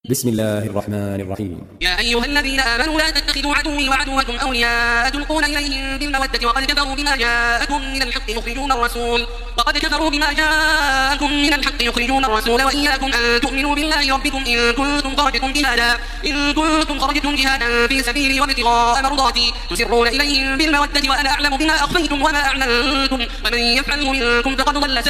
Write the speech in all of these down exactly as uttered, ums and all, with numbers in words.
بسم الله الرحمن الرحيم. يا أيها الذين آمنوا لا تتخذوا عدوي وعدوكم أولياء تلقون إليهم بالمودة وقد كفروا بما جاءكم من الحق يخرجون الرسول وقد كفروا بما جاءكم من الحق يخرجون الرسول وإياكم أن تؤمنوا بالله ربكم إن كنتم خرجتم جهادا إن كنتم خرجتم جهادا في سبيلي وابتغاء مرضاتي تسرون إليهم بالمودة وأنا أعلم بما أخفيتم وما أعلنتم ومن يفعله منكم فقد ضل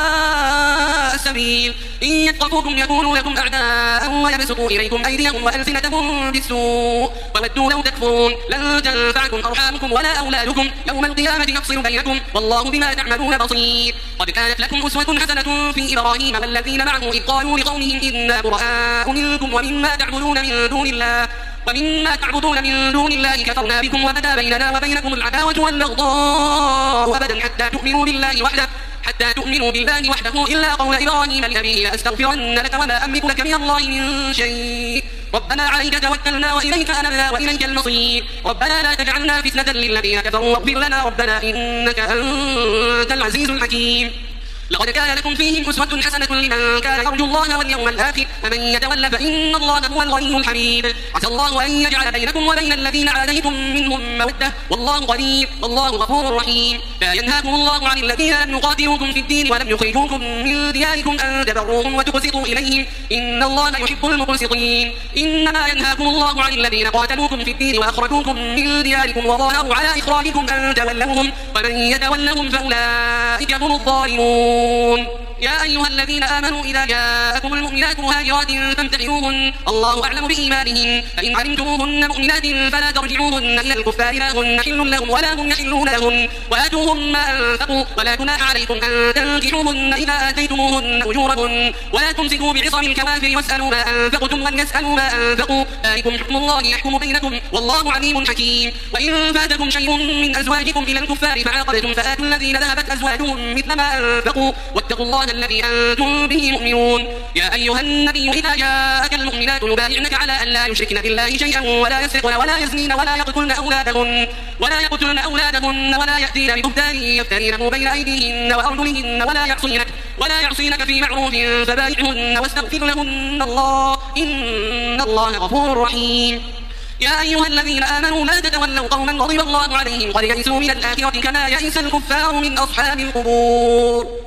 سواء السبيل إن يثقفوكم يكونوا لكم أعداء ويبسطوا إليكم أيديهم وألسنتهم بالسوء وودوا لو تكفرون لن تنفعكم أرحامكم ولا أولادكم يوم القيامة يفصل بينكم والله بما تعملون بصير. قد كانت لكم أسوة حسنة في إبراهيم والذين معه إذ قالوا لقومهم إنا براء منكم ومما تعبدون من دون الله ومما تعبدون من دون الله كفرنا بكم وبدا بيننا وبينكم العداوة والبغضاء أبدا حتى تؤمنوا بالله وحده حتى تؤمنوا بالله وحده إلا قول إبراهيم لأبيه لأستغفرن لك وما أملك لك من الله من شيء ربنا عليك توكلنا وإليك أنبنا وإليك المصير ربنا لا تجعلنا فتنة للذين كفروا واغفر لنا ربنا إنك أنت العزيز الحكيم. لقد كان لكم فيهم أسوة حسنة لمن كان يرجو الله واليوم الآخر ومن يتولى فإن الله هو الغني الحميد. عسى الله أن يجعل بينكم وبين الذين عاديتم منهم مودة والله قدير والله غفور رحيم. لا ينهاكم الله عن الذين لم يقاتلوكم في الدين ولم يخرجوكم من دياركم أن تبروهم وتقسطوا إليهم إن الله يحب المقسطين. إنما ينهاكم الله عن الذين قاتلوكم في الدين وأخرجوكم من دياركم وظاهروا على إخراجكم أن تولوهم ومن يتولهم فأولئك هم الظالمون. يا أيها الذين آمنوا إذا جاءكم المؤمنات مهاجرات فامتحنوهن الله أعلم بإيمانهن فإن علمتموهن مؤمنات فلا ترجعوهن إلى الكفار لا هن حل لهم ولا هم يحلون لهن وآتوهم ما أنفقوا ولا جناح عليكم أن تنكحوهن إذا آتيتموهن أجورهن ولا تمسكوا بعصم الكوافر واسألوا ما أنفقتم وليسألوا ما أنفقوا ذلكم حكم الله يحكم بينكم والله عليم حكيم. وإن فاتكم شيء من أزواجكم إلى الكفار فعاقبتم فآتوا الذين ذهبت أزواجهم مثل ما أنفقوا واتقوا الله الذي أنتم به مؤمنون. يا أيها النبي إذا جاءك المؤمنات يبايعنك على أن لا يشركن بالله شيئا ولا يسرقن ولا يزنين ولا يقتلن أولادهن ولا يقتلن أولادهن ولا يأتين ببهتان يفترينه بين أيديهن وأرجلهن ولا يعصينك ولا يعصينك في معروف فبايعهن واستغفر لهن الله إن الله غفور رحيم. يا أيها الذين آمنوا لا تتولوا قوما غضب الله عليهم قد يئسوا من الآخرة كما يئس الكفار من أصحاب القبور.